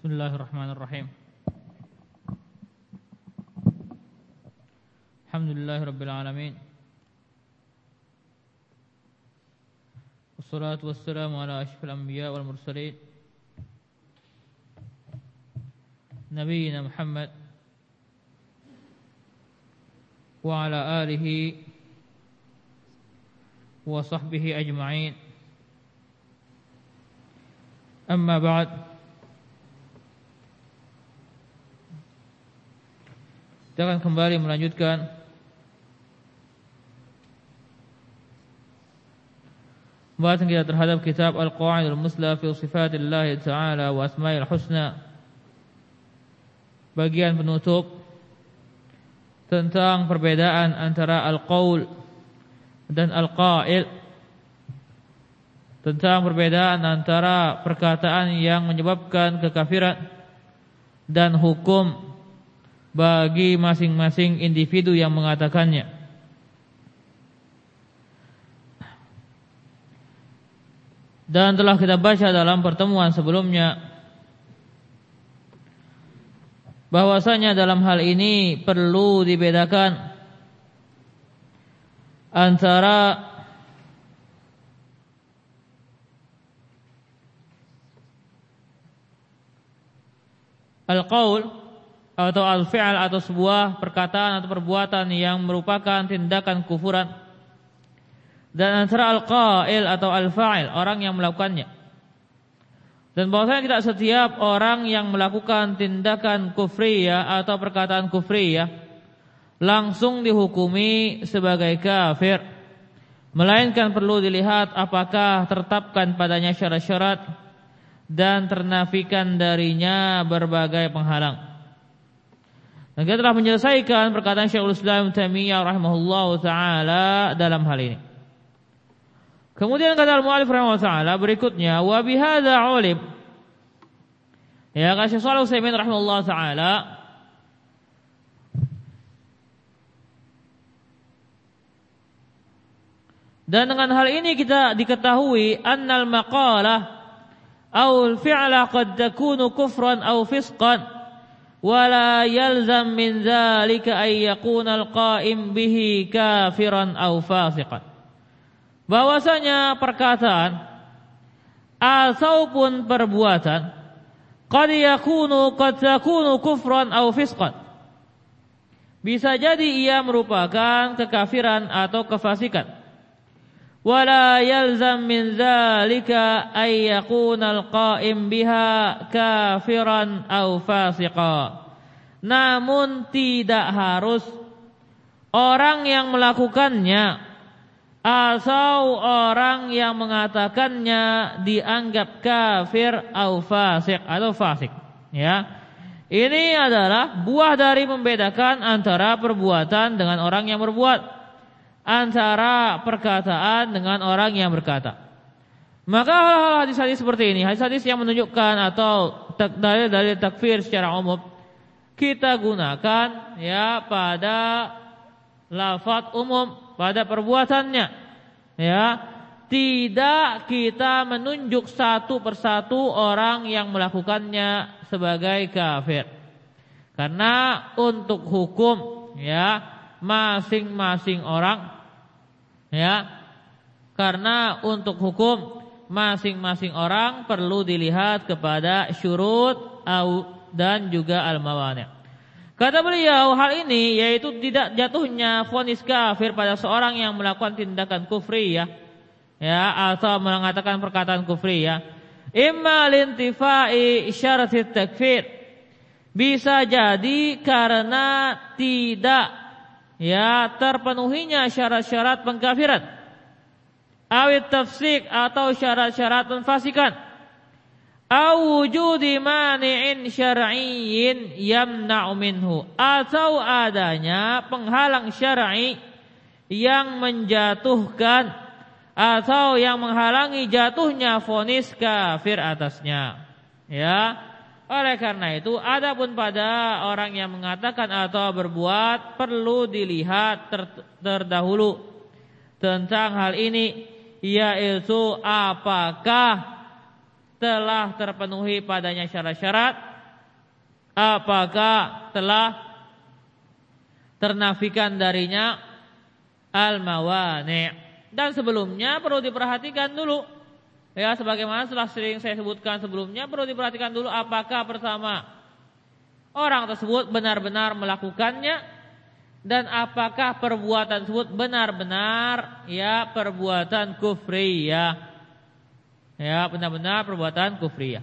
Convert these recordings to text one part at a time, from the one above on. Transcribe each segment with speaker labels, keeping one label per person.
Speaker 1: Bismillahirrahmanirrahim. Alhamdulillahirabbil alamin. Wassalatu wassalamu ala asyrafil anbiya wal mursalin. Nabiyyina Muhammad wa ala alihi wa sahbihi ajma'in. Amma ba'd. Kita akan kembali melanjutkan pembahasan kita terhadap kitab Al-Qa'idul Musla fi Sifatillah Ta'ala wa Asma'il Husna, bagian penutup tentang perbedaan antara al-qaul dan al-qa'il, tentang perbedaan antara perkataan yang menyebabkan kekafiran dan hukum bagi masing-masing individu yang mengatakannya. Dan telah kita baca dalam pertemuan sebelumnya bahwasanya dalam hal ini perlu dibedakan antara al-qaul atau al-fi'al atau sebuah perkataan atau perbuatan yang merupakan tindakan kufuran, dan antara al-qail atau al-fa'il, orang yang melakukannya. Dan bahwasanya tidak setiap orang yang melakukan tindakan kufriyah atau perkataan kufriyah langsung dihukumi sebagai kafir, melainkan perlu dilihat apakah tertetapkan padanya syarat-syarat dan ternafikan darinya berbagai penghalang. Dan kita telah menyelesaikan perkataan Syekhul Islam Taimiyah rahimahullahu taala dalam hal ini. Kemudian kata al-mu'allif rahimahullahu taala berikutnya, wa bihadza ulim. Ya, kata Syekh Shalih Utsaimin rahimahullahu taala, dan dengan hal ini kita diketahui annal maqalah aw al-fi'la qad takunu kufran aw fisqan, wala yalzam min dzalika ay yakuna al-qa'im bihi kafiran aw fasiqan. Bahwasanya perkataan ataupun perbuatan qad takunu kufran aw fisqan, bisa jadi ia merupakan kekafiran atau kefasikan. Wala yalzam min dzalika ay yakuna al-qa'im biha kafiran aw fasiqa. Namun tidak harus orang yang melakukannya atau orang yang mengatakannya dianggap kafir atau fasik atau fasik. Ya, ini adalah buah dari membedakan antara perbuatan dengan orang yang berbuat, antara perkataan dengan orang yang berkata. Maka hal-hal hadis-hadis seperti ini, hadis-hadis yang menunjukkan atau dalil-dalil takfir secara umum, kita gunakan ya pada lafaz umum, pada perbuatannya. Ya, tidak kita menunjuk satu persatu orang yang melakukannya sebagai kafir. Karena untuk hukum ya masing-masing orang, ya, karena untuk hukum masing-masing orang perlu dilihat kepada syurut dan juga al-mawani'. Kata beliau, hal ini yaitu tidak jatuhnya vonis kafir pada seorang yang melakukan tindakan kufriyah, ya, atau mengatakan perkataan kufriyah, imma lintifai syaratit takfir, bisa jadi karena tidak ya terpenuhinya syarat-syarat pengkafiran, awit tafsik atau syarat-syarat penfasikan, au wujudi mani'in syar'iyyin yamna'u minhu, atau adanya penghalang syar'i yang menjatuhkan atau yang menghalangi jatuhnya vonis kafir atasnya. Ya, oleh karena itu adapun pada orang yang mengatakan atau berbuat perlu dilihat terdahulu tentang hal ini, yaitu apakah telah terpenuhi padanya syarat-syarat apakah telah ternafikan darinya al-mawani'. Dan sebelumnya perlu diperhatikan dulu, ya, sebagaimana telah sering saya sebutkan sebelumnya, perlu diperhatikan dulu apakah pertama orang tersebut benar-benar melakukannya, dan apakah perbuatan tersebut benar-benar ya perbuatan kufriyah, ya benar-benar perbuatan kufriyah.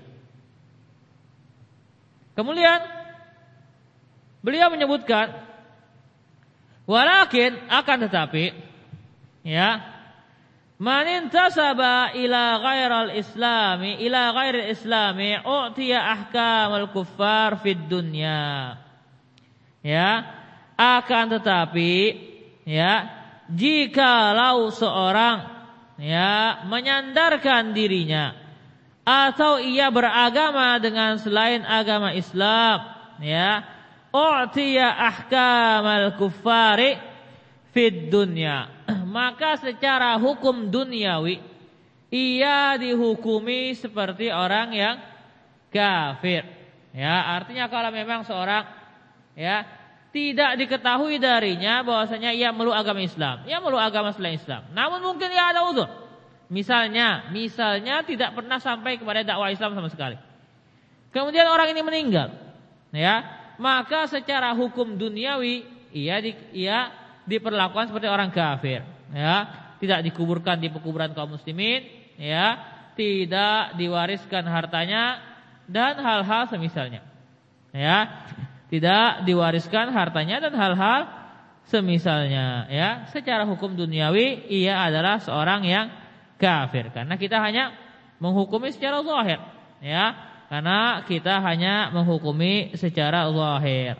Speaker 1: Kemudian beliau menyebutkan, walakin akan tetapi, ya, man intasaba ila ghairal islami u'tiya ahkamal kuffar fid dunya. Ya, akan tetapi, ya, jikalau seorang ya menyandarkan dirinya atau ia beragama dengan selain agama Islam, ya, u'tiya ahkamal kuffari fid dunya, maka secara hukum duniawi ia dihukumi seperti orang yang kafir. Ya, artinya kalau memang seorang ya tidak diketahui darinya bahwasanya ia meluk agama Islam, ia meluk agama selain Islam, namun mungkin ia ada uzur. Misalnya tidak pernah sampai kepada dakwah Islam sama sekali. Kemudian orang ini meninggal, ya, maka secara hukum duniawi ia diperlakukan seperti orang kafir, ya, tidak dikuburkan di pekuburan kaum muslimin, ya, tidak diwariskan hartanya dan hal-hal semisalnya, ya, tidak diwariskan hartanya dan hal-hal semisalnya, ya, secara hukum duniawi ia adalah seorang yang kafir, karena kita hanya menghukumi secara zahir, ya, karena kita hanya menghukumi secara zahir.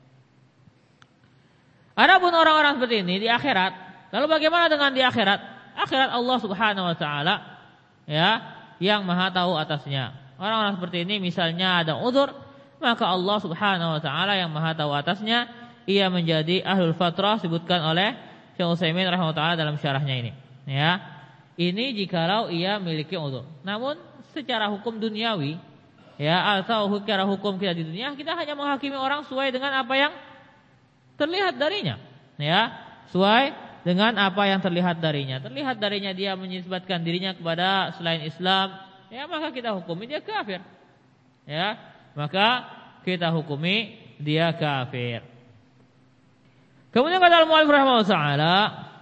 Speaker 1: Adapun orang-orang seperti ini di akhirat, lalu bagaimana dengan di akhirat? Akhirat Allah Subhanahu wa taala, ya, yang Maha tahu atasnya. Orang-orang seperti ini misalnya ada uzur, maka Allah Subhanahu wa taala yang Maha tahu atasnya, ia menjadi ahlul fatrah, sebutkan oleh Syekh Utsaimin rahimahullah dalam syarahnya ini, ya. Ini jikalau ia memiliki uzur. Namun secara hukum duniawi, ya, atau secara hukum kita di dunia, kita hanya menghakimi orang sesuai dengan apa yang terlihat darinya, ya, sesuai dengan apa yang terlihat darinya. Terlihat darinya dia menisbatkan dirinya kepada selain Islam, ya, maka kita hukumi dia kafir, ya, maka kita hukumi dia kafir. Kemudian kata al-mu'allif rahimahullah ta'ala,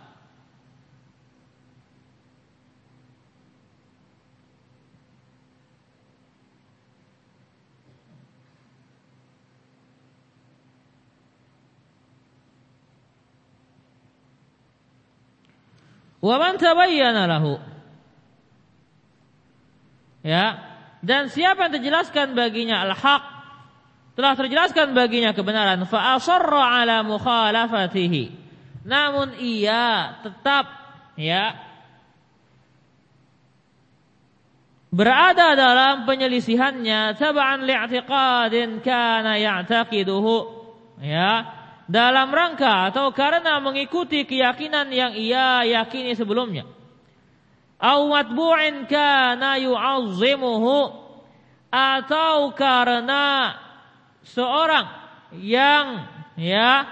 Speaker 1: wa man tabayyana lahu, ya, dan siapa yang terjelaskan baginya al-haq, telah terjelaskan baginya kebenaran, fa asarra ala mukhalafatihi, namun ia tetap, ya, berada dalam penyelisihannya, tab'an li'tiqadin kana ya'taqiduhu, ya, dalam rangka atau karena mengikuti keyakinan yang ia yakini sebelumnya, au matbu'in kana yu'azzimuhu, atau karena seorang yang, ya,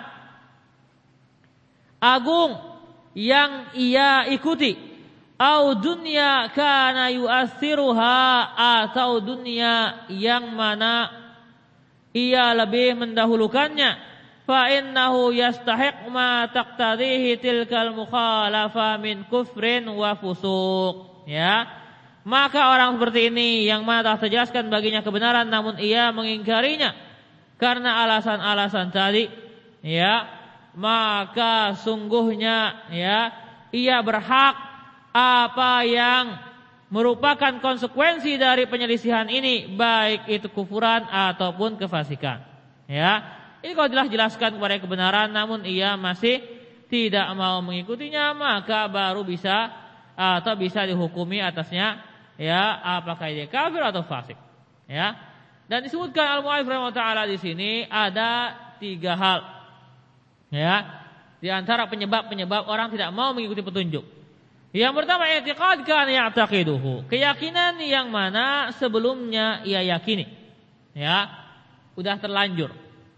Speaker 1: agung yang ia ikuti, au dunya kana yu'athiruha, atau dunia yang mana ia lebih mendahulukannya, fa innahu yastahiq ma taqtadihi tilkal mukhalafa min kufrin wa fusuq, ya, maka orang seperti ini yang mana telah terjelaskan baginya kebenaran namun ia mengingkarinya karena alasan-alasan tadi, ya, maka sungguhnya, ya, ia berhak apa yang merupakan konsekuensi dari penyelisihan ini, baik itu kufuran ataupun kefasikan, ya. Ini kalau telah jelaskan kepada kebenaran namun ia masih tidak mau mengikutinya, maka baru bisa atau bisa dihukumi atasnya, ya, apakah dia kafir atau fasik, ya. Dan disebutkan al-mu'allif rahimahullah ta'ala di sini ada 3 hal, ya, di antara penyebab orang tidak mau mengikuti petunjuk. Yang pertama, i'tiqad kana ya'taqiduhu, keyakinan yang mana sebelumnya ia yakini, ya. udah terlanjur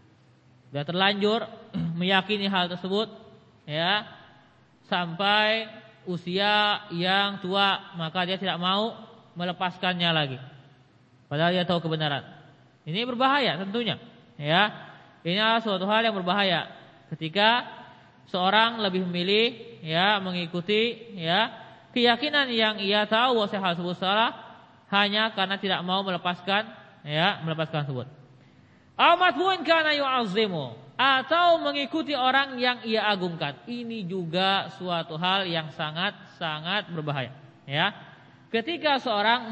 Speaker 1: meyakini hal tersebut, ya, sampai usia yang tua, maka dia tidak mau melepaskannya lagi, padahal dia tahu kebenaran. Ini berbahaya tentunya, ya. Ini adalah suatu hal yang berbahaya ketika seorang lebih memilih, ya, mengikuti, ya, keyakinan yang ia tahu bahwa hal tersebut salah hanya karena tidak mau melepaskan tersebut. Amatun kana yu'azzimu, atau mengikuti orang yang ia agungkan. Ini juga suatu hal yang sangat berbahaya, ya. Ketika seorang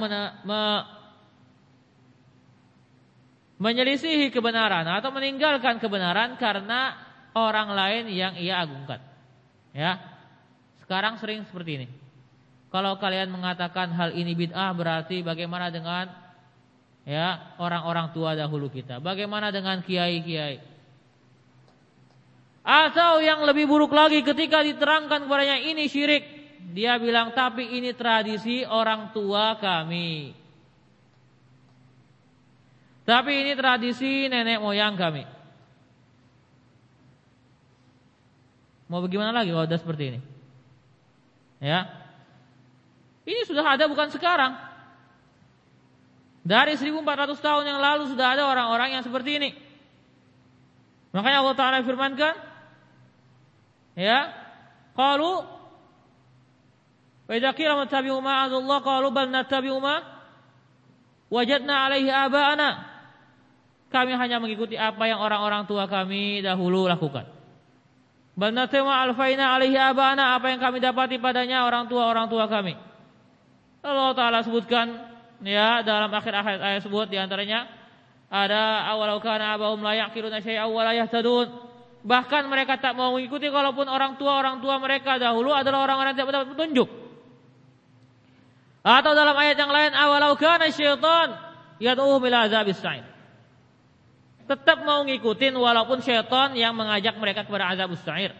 Speaker 1: menyelisihi kebenaran atau meninggalkan kebenaran karena orang lain yang ia agungkan, ya. Sekarang sering seperti ini. Kalau kalian mengatakan hal ini bid'ah, berarti bagaimana dengan, ya, orang-orang tua dahulu kita? Bagaimana dengan kiai-kiai? Atau yang lebih buruk lagi, ketika diterangkan kepadanya ini syirik, dia bilang tapi ini tradisi orang tua kami, tapi ini tradisi nenek moyang kami. Mau bagaimana lagi kalau sudah seperti ini? Ya, ini sudah ada bukan sekarang. Dari 1400 tahun yang lalu sudah ada orang-orang yang seperti ini. Makanya Allah Ta'ala firmankan, ya, qalu wa idza qila mattabi'u ma anzalallah qalu bal nattabi'u ma wajadna 'alaihi aba'ana. Kami hanya mengikuti apa yang orang-orang tua kami dahulu lakukan. Bal nattabi'u ma alfaina 'alaihi aba'ana, apa yang kami dapati padanya orang tua kami. Allah Ta'ala sebutkan, ya, dalam akhir ayat tersebut, di antaranya ada awalau kana abahum la yaqiluna syai'an wa la yahtadun. Bahkan mereka tak mau mengikuti kalaupun orang tua mereka dahulu adalah orang-orang yang tidak mendapat petunjuk. Atau dalam ayat yang lain, awalau kana syaitan yad'uhum ila azabis sa'ir. Tetap mau ngikutin walaupun syaitan yang mengajak mereka kepada azabus sa'ir.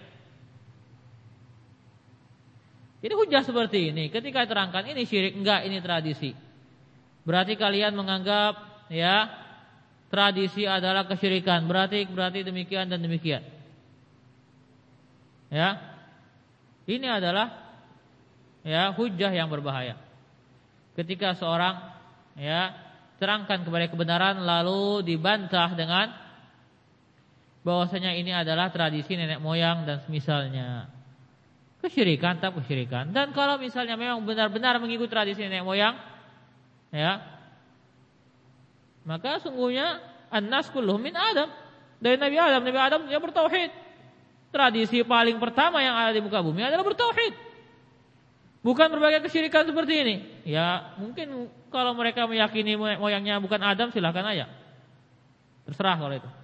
Speaker 1: Jadi hujah seperti ini ketika terangkan ini syirik, enggak, ini tradisi. Berarti kalian menganggap, ya, tradisi adalah kesyirikan. Berarti demikian dan demikian. Ya. Ini adalah, ya, hujah yang berbahaya. Ketika seorang, ya, terangkan kepada kebenaran lalu dibantah dengan bahwasanya ini adalah tradisi nenek moyang dan semisalnya. Kesyirikan, tak kesyirikan. Dan kalau misalnya memang benar-benar mengikuti tradisi nenek moyang, ya, maka sungguhnya an-nas kulluhum min Adam. Dari Nabi Adam dia bertauhid. Tradisi paling pertama yang ada di muka bumi adalah bertauhid. Bukan berbagai kesyirikan seperti ini. Ya, mungkin kalau mereka meyakini moyangnya bukan Adam, silakan aja. Terserah kalau itu.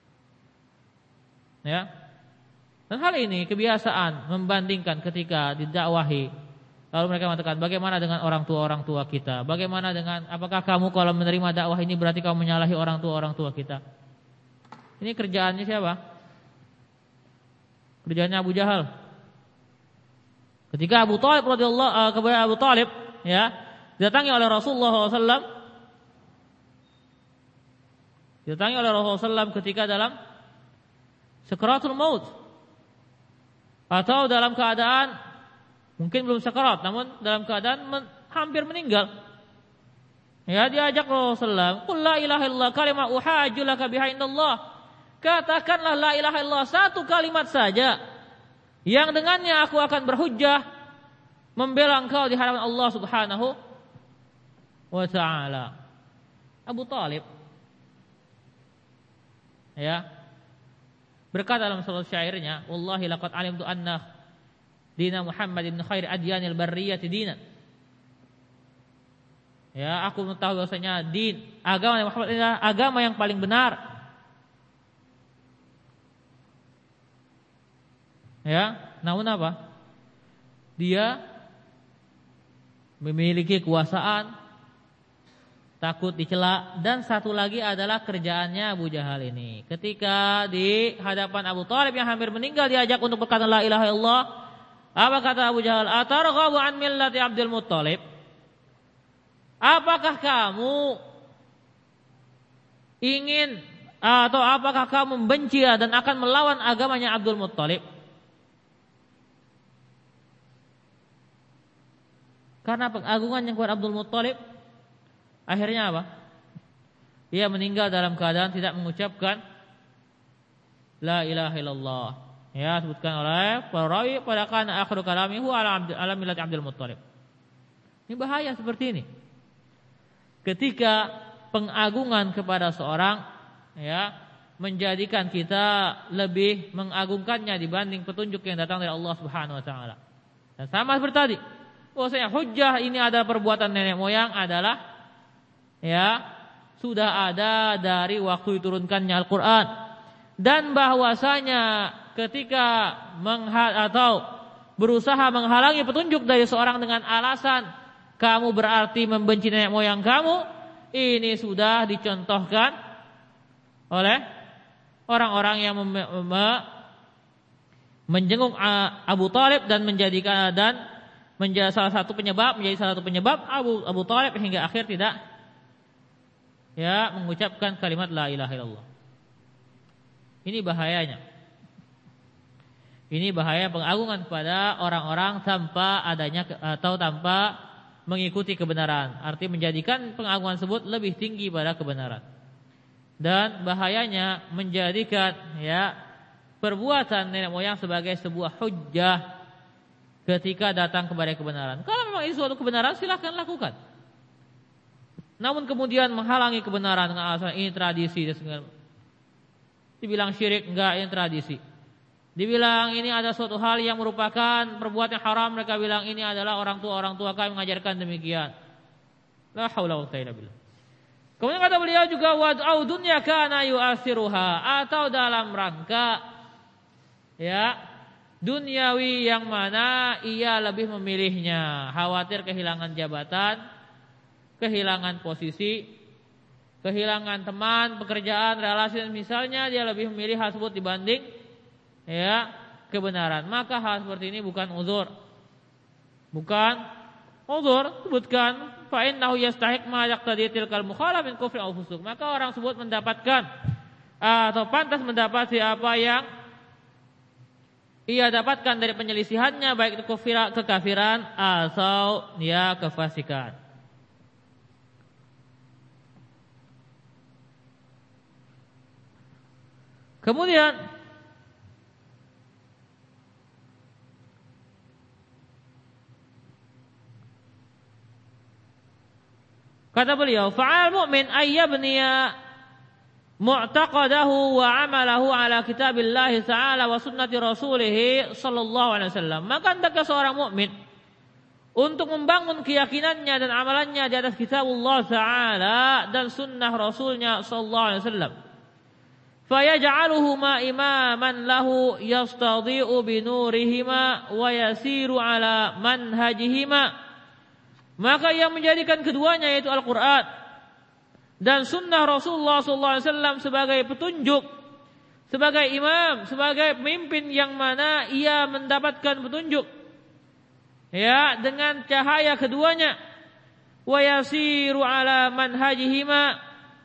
Speaker 1: Ya. Dan hal ini kebiasaan membandingkan ketika didakwahi. Lalu mereka mengatakan, bagaimana dengan orang tua kita? Bagaimana dengan, apakah kamu kalau menerima dakwah ini berarti kamu menyalahi orang tua kita? Ini kerjaannya siapa? Kerjaannya Abu Jahal. Ketika Abu Talib ya, didatangi oleh Rasulullah SAW, ketika dalam sakaratul maut atau dalam keadaan mungkin belum sakarat, namun dalam keadaan hampir meninggal. Ya, diajak Rasulullah, "Qul la ilaha illallah kalimah uhajju laka biha indallah." Katakanlah la ilaha illallah, satu kalimat saja yang dengannya aku akan berhujjah membela engkau di hadapan Allah Subhanahu wa taala. Abu Talib, ya, berkata dalam salah syairnya, "Wallahi laqad alimtu anna dina Muhammadin khair adyanil barriyati dinan." Ya, aku mengetahui bahwasanya agama Muhammad adalah agama yang paling benar. Ya, namun apa? Dia memiliki kekuasaan, takut dicela, dan satu lagi adalah kerjaannya Abu Jahal ini. Ketika di hadapan Abu Talib yang hampir meninggal diajak untuk berkata la ilaha illallah, apa kata Abu Jahal? Atarghabu an millati Abdul Muttalib? Apakah kamu ingin Atau apakah kamu membenci dan akan melawan agamanya Abdul Muttalib? Karena pengagungan yang kepada Abdul Muttalib, akhirnya apa? Ia meninggal dalam keadaan tidak mengucapkan la ilaha illallah. Ya, sebutkan oleh para rawi pada kana akhiru kalamihu ala millati Abdul Muttalib. Ini bahaya seperti ini. Ketika pengagungan kepada seorang, ya, menjadikan kita lebih mengagungkannya dibanding petunjuk yang datang dari Allah Subhanahu wa taala. Dan sama seperti tadi, bahwasanya hujjah ini adalah perbuatan nenek moyang adalah, ya, sudah ada dari waktu diturunkannya Al-Qur'an. Dan bahwasanya ketika atau berusaha menghalangi petunjuk dari seorang dengan alasan kamu berarti membenci nenek moyang kamu, ini sudah dicontohkan oleh orang-orang yang menjenguk Abu Thalib dan menjadi salah satu penyebab Abu Thalib hingga akhir tidak, ya, mengucapkan kalimat la ilaha illallah. Ini bahayanya. Ini bahaya pengagungan kepada orang-orang tanpa adanya atau tanpa mengikuti kebenaran. Arti menjadikan pengagungan tersebut lebih tinggi pada kebenaran. Dan bahayanya menjadikan, ya, perbuatan nenek moyang sebagai sebuah hujjah ketika datang kepada kebenaran. Kalau memang itu suatu kebenaran, silakan lakukan. Namun kemudian menghalangi kebenaran dengan alasan ini tradisi dan segala. Dibilang syirik, enggak, ini tradisi. Dibilang ini ada suatu hal yang merupakan perbuatan haram, mereka bilang ini adalah orang tua kami mengajarkan demikian. La haula wa la quwwata illa billah. Kemudian kata beliau juga wad'u dunya kana yu'asiruha, atau dalam rangka, ya, duniawi yang mana ia lebih memilihnya, khawatir kehilangan jabatan, kehilangan posisi, kehilangan teman, pekerjaan, relasi, misalnya dia lebih memilih hal tersebut dibanding, ya, kebenaran. Maka hal seperti ini bukan uzur. Bukan uzur, sebutkan fa innahu yastahiq ma yaqtadi tilkal mukhalaf min kufri aw fusuq. Maka orang tersebut mendapatkan atau pantas mendapati apa yang ia dapatkan dari penyelisihannya, baik itu kekafiran atau, ya, kefasikan. Kemudian kata beliau, fa'al mu'min ayyabniya mu'taqadahu wa amalahu ala kitabillah ta'ala wa sunnati rasulih sallallahu alaihi wasallam. Maka hendaknya seorang mukmin untuk membangun keyakinannya dan amalannya di atas kitabullah ta'ala dan sunnah rasulnya sallallahu alaihi wasallam. Fayaj'aluhuma imaman lahu yastadhi'u binurihima wa yasiru ala manhajihima. Maka yang menjadikan keduanya, yaitu Al-Quran dan sunnah Rasulullah SAW sebagai petunjuk, sebagai imam, sebagai pemimpin yang mana ia mendapatkan petunjuk, ya, dengan cahaya keduanya. Wa yasiru ala manhajihima,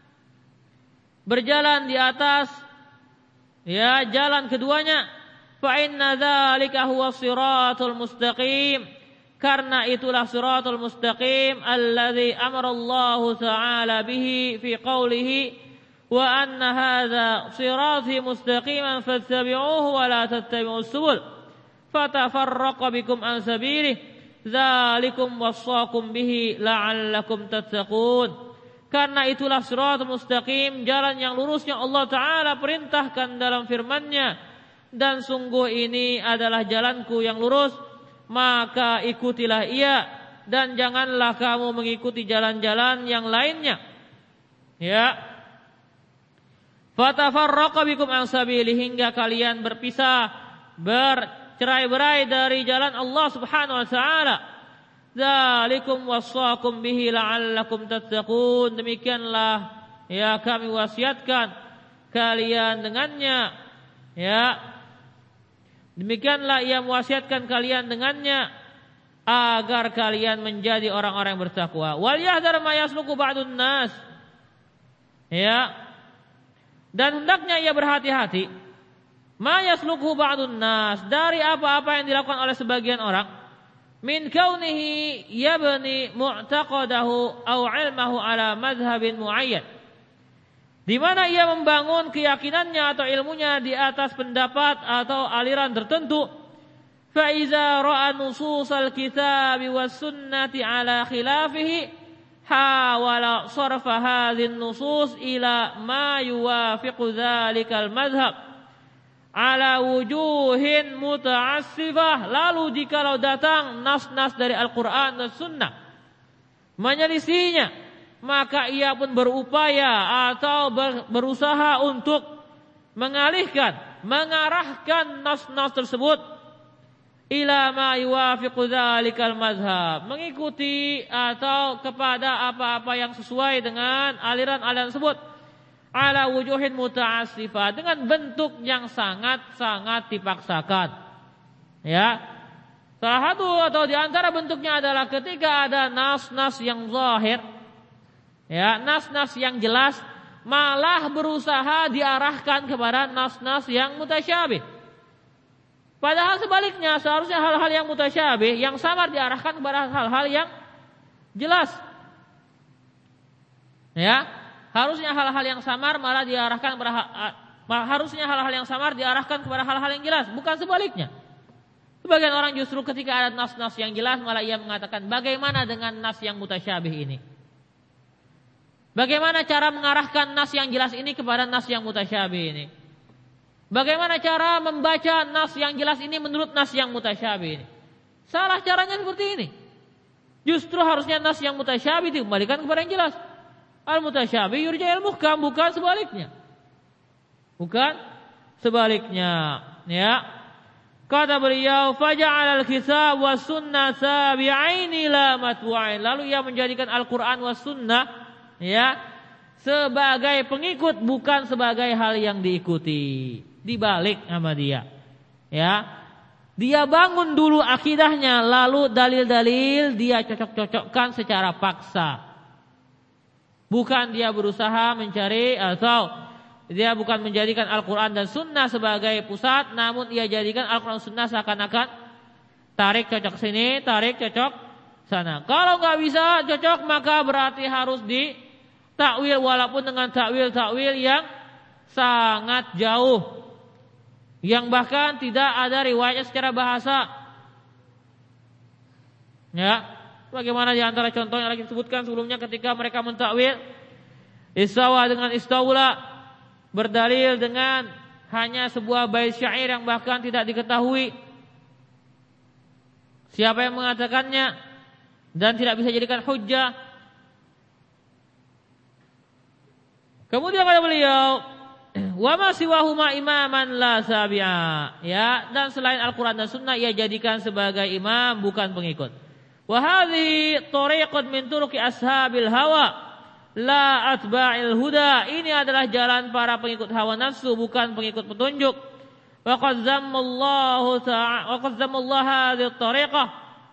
Speaker 1: berjalan di atas, ya, jalan keduanya. Fa inna dzalika huwas siratul mustaqim, karena itulah siratul mustaqim alladzi amara Allah Ta'ala bihi fi qawlihi wa anna hadza sirati mustaqiman fattabi'uhu wa la tattabi'us subul fatafarraqa bikum an sabilihi dzalikum wassaqum bihi la'allakum tattaqun. Karena itulah siratul mustaqim, jalan yang lurus yang Allah Ta'ala perintahkan dalam firman-Nya, dan sungguh ini adalah jalanku yang lurus, maka ikutilah ia dan janganlah kamu mengikuti jalan-jalan yang lainnya. Ya. Fatafarraqa bikum an sabili, hingga kalian berpisah, bercerai-berai dari jalan Allah Subhanahu wa taala. Dzalikum wassaqum bihi la'allakum tattaqun. Demikianlah, ya, kami wasiatkan kalian dengannya, ya. Demikianlah ia mewasiatkan kalian dengannya agar kalian menjadi orang-orang yang bertakwa. Wal yahdhar ma yasluku ba'dun nas. Ya. Dan hendaknya ia berhati-hati ma yasluku ba'dun nas, dari apa-apa yang dilakukan oleh sebagian orang, min kaunihi yabni mu'taqadahu aw ilmahu ala madhhabin muayyan, di mana ia membangun keyakinannya atau ilmunya di atas pendapat atau aliran tertentu. Fa iza ra'a nususal kitabi was sunnati ala khilafihi hawala sarfa hadhin nusus ila ma yuwafiqu dzalikal madhhab ala wujuhin muta'assifah. Lalu jikalau datang nas-nas dari Al-Quran dan Sunnah menyelisihinya, maka ia pun berupaya atau berusaha untuk mengarahkan nas-nas tersebut ila ma yuwafiqu dzalikal mazhab, mengikuti atau kepada apa-apa yang sesuai dengan aliran-aliran tersebut, ala wujuhin muta'assifah, dengan bentuk yang sangat-sangat dipaksakan. Ya. Salah satu atau di antara bentuknya adalah ketika ada nas-nas yang zahir, ya, nas-nas yang jelas, malah berusaha diarahkan kepada nas-nas yang mutasyabih. Padahal sebaliknya, seharusnya hal-hal yang mutasyabih, yang samar, diarahkan kepada hal-hal yang jelas. Ya, harusnya hal-hal yang samar malah diarahkan kepada hal-hal yang jelas, bukan sebaliknya. Sebagian orang justru ketika ada nas-nas yang jelas malah ia mengatakan, bagaimana dengan nas yang mutasyabih ini? Bagaimana cara mengarahkan nas yang jelas ini kepada nas yang mutasyabih ini? Bagaimana cara membaca nas yang jelas ini menurut nas yang mutasyabih ini? Salah caranya seperti ini. Justru harusnya nas yang mutasyabih dikembalikan kepada yang jelas. Al-mutasyabih yurja'il muhkam, bukan sebaliknya. Bukan sebaliknya, ya. Kata beliau, faja'al al-kitab was sunnah sabi'aini la matbu'ain. Lalu ia menjadikan Al-Qur'an was sunnah, ya, sebagai pengikut, bukan sebagai hal yang diikuti. Dibalik sama dia, ya. Dia bangun dulu akidahnya, lalu dalil-dalil dia cocok-cocokkan secara paksa. Bukan dia berusaha mencari, atau dia bukan menjadikan Al-Quran dan Sunnah sebagai pusat, namun ia jadikan Al-Quran dan Sunnah seakan-akan tarik cocok sini, tarik cocok sana. Kalau nggak bisa cocok, maka berarti harus ditakwil, walaupun dengan takwil-takwil yang sangat jauh, yang bahkan tidak ada riwayatnya secara bahasa. Ya, bagaimana di antara contoh yang lagi disebutkan sebelumnya ketika mereka mentakwil istawa dengan istaula, berdalil dengan hanya sebuah bait syair yang bahkan tidak diketahui siapa yang mengatakannya dan tidak bisa dijadikan hujjah. Kemudian kata beliau, wa ma siwahuma imaman la sabi'a, ya, dan selain Al-Qur'an dan Sunnah ia jadikan sebagai imam, bukan pengikut. Wa hadhihi tariqat min turuqi ashabil hawa la atba'il huda. Ini adalah jalan para pengikut hawa nafsu, bukan pengikut petunjuk. Wa qad zammallahu hadhihi tariqah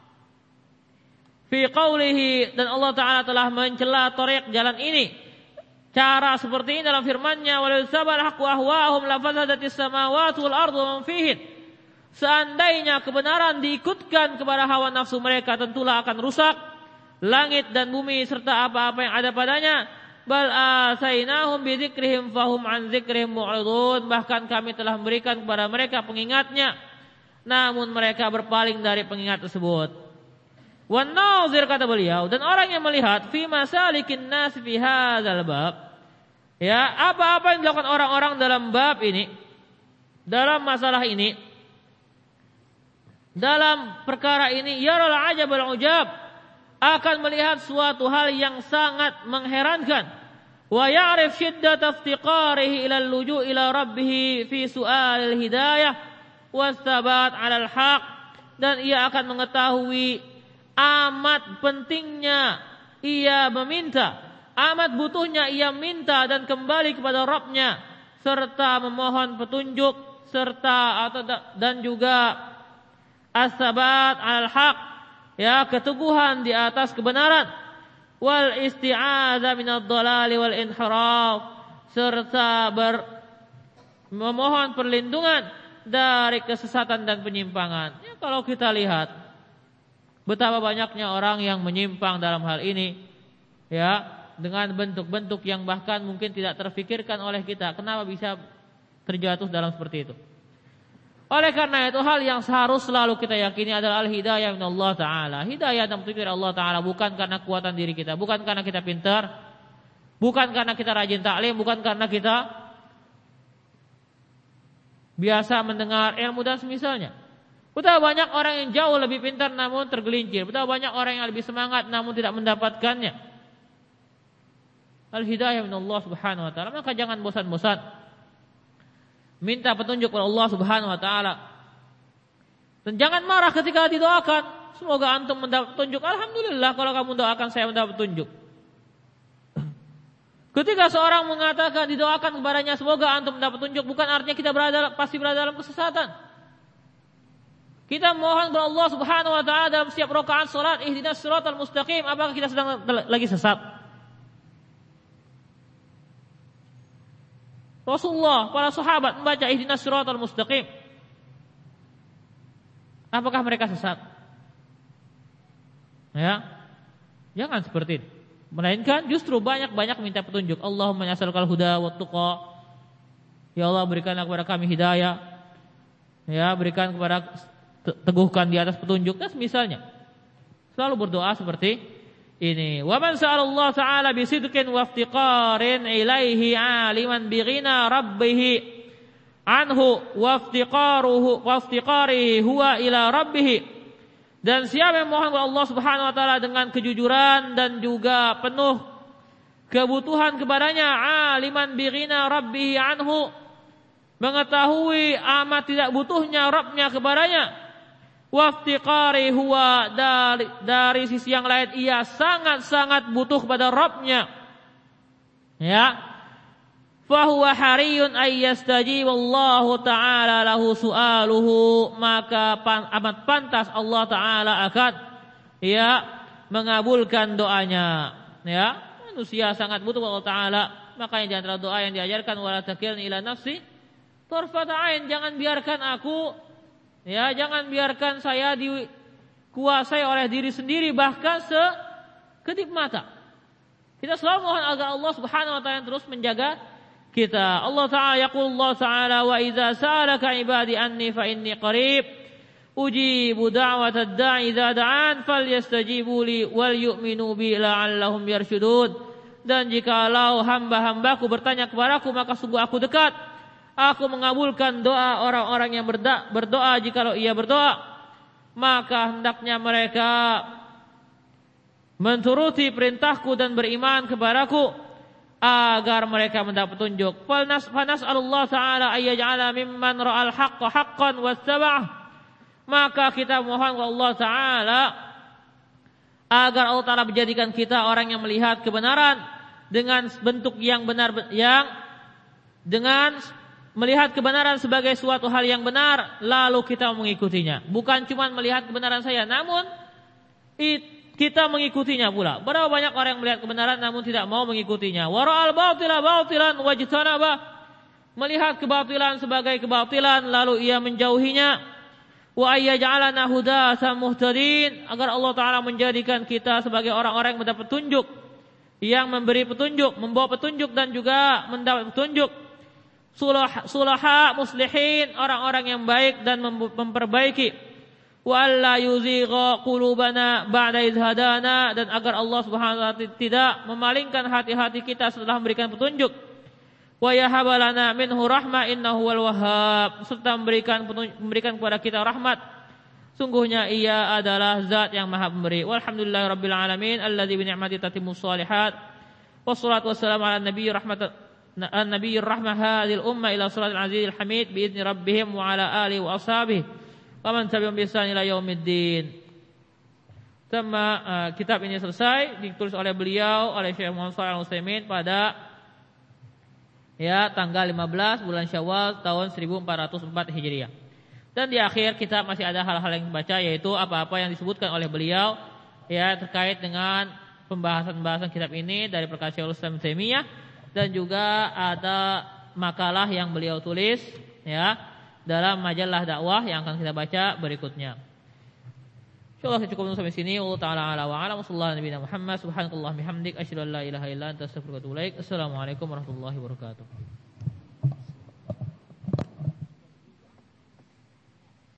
Speaker 1: fi qawlihi, dan Allah Ta'ala telah mencela tariq, jalan ini, cara seperti ini dalam firman-Nya, walau sabal haqqu ahwa'ahum la fasadatis samawati wal ardu wa man fihin. Seandainya kebenaran diikutkan kepada hawa nafsu mereka, tentulah akan rusak langit dan bumi serta apa-apa yang ada padanya. Bal atainahum bi dzikrihim fahum an dzikrihim mu'ridun. Bahkan kami telah memberikan kepada mereka pengingatnya, namun mereka berpaling dari pengingat tersebut. Wan nazir, kata beliau, dan orang yang melihat fi masalikin nas fi hadzal bab, ya, apa-apa yang dilakukan orang-orang dalam bab ini, dalam masalah ini, dalam perkara ini, yaral ajab wal ujab, akan melihat suatu hal yang sangat mengherankan. Wa ya'rif shiddat iftiqarihi ila al-luju' ila rabbih fi su'al al-hidayah was-sabat 'ala al-haq, dan ia akan mengetahui amat pentingnya ia meminta, amat butuhnya ia minta dan kembali kepada Rabb-Nya, serta memohon petunjuk, serta dan juga as-sabat 'alal haq, ya, keteguhan di atas kebenaran, wal isti'adzah minadh dhalali wal inhiraf, serta memohon perlindungan dari kesesatan dan penyimpangan. Ya, kalau kita lihat betapa banyaknya orang yang menyimpang dalam hal ini, ya, dengan bentuk-bentuk yang bahkan mungkin tidak terfikirkan oleh kita. Kenapa bisa terjatuh dalam seperti itu? Oleh karena itu hal yang harus selalu kita yakini adalah al-hidayah min Allah Ta'ala. Hidayah dan petunjuk dari Allah Ta'ala, bukan karena kuatan diri kita, bukan karena kita pintar, bukan karena kita rajin taklim, bukan karena kita biasa mendengar ilmu dan semisalnya. Betapa banyak orang yang jauh lebih pintar namun tergelincir. Betapa banyak orang yang lebih semangat namun tidak mendapatkannya. Al-hidayah min Allah Subhanahu wa Ta'ala. Maka jangan bosan-bosan minta petunjuk oleh Allah Subhanahu wa Ta'ala. Dan jangan marah ketika didoakan, semoga antum mendapat petunjuk. Alhamdulillah kalau kamu doakan saya mendapat petunjuk. Ketika seorang mengatakan didoakan kepadanya semoga antum mendapat petunjuk, bukan artinya kita pasti berada dalam kesesatan. Kita mohon kepada Allah Subhanahu wa Ta'ala dalam setiap rakaat salat, ihdinas siratal mustaqim. Apakah kita sedang lagi sesat? Rasulullah, para sahabat membaca ihdinas siratal mustaqim. Apakah mereka sesat? Ya, jangan seperti itu. Melainkan justru banyak-banyak minta petunjuk. Allahumma yas'alukal huda wat tuqa. Ya Allah, berikanlah kepada kami hidayah. Ya, berikan kepada teguhkan di atas petunjuk dan misalnya. Selalu berdoa seperti ini. Wa man sa'alallah ta'ala bi sidqin wa iftiqarin ilaihi 'aliman bi ghina rabbih anhu wa iftiqarihi huwa ila rabbih. Dan siapa yang mohon kepada Allah Subhanahu wa taala dengan kejujuran dan juga penuh kebutuhan kepadanya, 'aliman bi ghina rabbih anhu, mengetahui amat tidak butuhnya Rabbnya kepadanya, waftiqari huwa, dari sisi yang lain ia sangat-sangat butuh kepada Rabbnya, ya, fahuwa hariyun ayyastajiballahu ta'ala lahu su'aluhu, maka amat pantas Allah Ta'ala akan, ya, mengabulkan doanya. Ya, manusia sangat butuh kepada Allah Ta'ala. Makanya di antara doa yang diajarkan, wala takilni ila nafsi tarfata ain, jangan biarkan aku, ya, jangan biarkan saya dikuasai oleh diri sendiri bahkan sekedip mata. Kita selalu mohon agar Allah Subhanahu wa Ta'ala terus menjaga kita. Allah Ta'ala yaqul Allah Ta'ala, wa idza sa'alaka ibadi anni fa inni qarib ujibu da'watad da'i idza da'an falyastajibu li wal yu'minu bi la'allahum yarshudun. Dan jikalau hamba-hambaku bertanya kepadaku, maka sungguh aku dekat. Aku mengabulkan doa orang-orang yang berdoa jikalau ia berdoa. Maka hendaknya mereka menturuti perintahku dan beriman kepadaku agar mereka mendapat petunjuk. Fanas'alullah ta'ala ayyaj'ala mimman ra'al haqqa haqqan wattaba'ah. Maka kita mohon kepada Allah Ta'ala agar Allah Ta'ala menjadikan kita orang yang melihat kebenaran dengan bentuk yang benar, yang dengan melihat kebenaran sebagai suatu hal yang benar, lalu kita mengikutinya. Bukan cuma melihat kebenaran saya, namun kita mengikutinya pula. Berapa banyak orang yang melihat kebenaran namun tidak mau mengikutinya. Wara'al batila batilan wajtanaba, melihat kebatilan sebagai kebatilan lalu ia menjauhinya. Wa ayyaj'alana hudatan muhtadin, agar Allah Ta'ala menjadikan kita sebagai orang-orang yang mendapat petunjuk, yang memberi petunjuk, membawa petunjuk dan juga mendapat petunjuk. Sulaha muslihin, orang-orang yang baik dan memperbaiki. Wa alla yuzigha qulubana ba'da idh hadana, dan agar Allah Subhanahu wa taala tidak memalingkan hati-hati kita setelah memberikan petunjuk. Wa yahabalana minhu rahmah innahu wal wahhab, serta memberikan kepada kita rahmat, sungguhnya ia adalah zat yang maha pemberi. Walhamdulillahirabbil alamin alladzi bi ni'mati tatimmus shalihat. Wassalatu wassalamu ala nabiyyi rahmah hadhil umma ila salatil azizil hamid bi idzni rabbihim wa ala alihi wa ashabihi wa man tabi'ahum bi ihsan ila yaumiddin. Kitab ini selesai ditulis oleh beliau, oleh Syekh Muhammad Shalih Al-Utsaimin pada tanggal 15 bulan Syawal tahun 1404 Hijriah. Dan di akhir kitab masih ada hal-hal yang dibaca, yaitu apa-apa yang disebutkan oleh beliau terkait dengan pembahasan kitab ini dari perkataan Syaikhul Islam Taimiyah. dan juga ada makalah yang beliau tulis ya dalam majalah dakwah yang akan kita baca berikutnya. Insyaallah cukup sampai sini. Allah taala ala wa ala sallallahu nabi Muhammad subhanallahi bihamdik asyhadu an la ilaha illa anta astaghfiruka wa atubu ilaik. Assalamualaikum warahmatullahi wabarakatuh.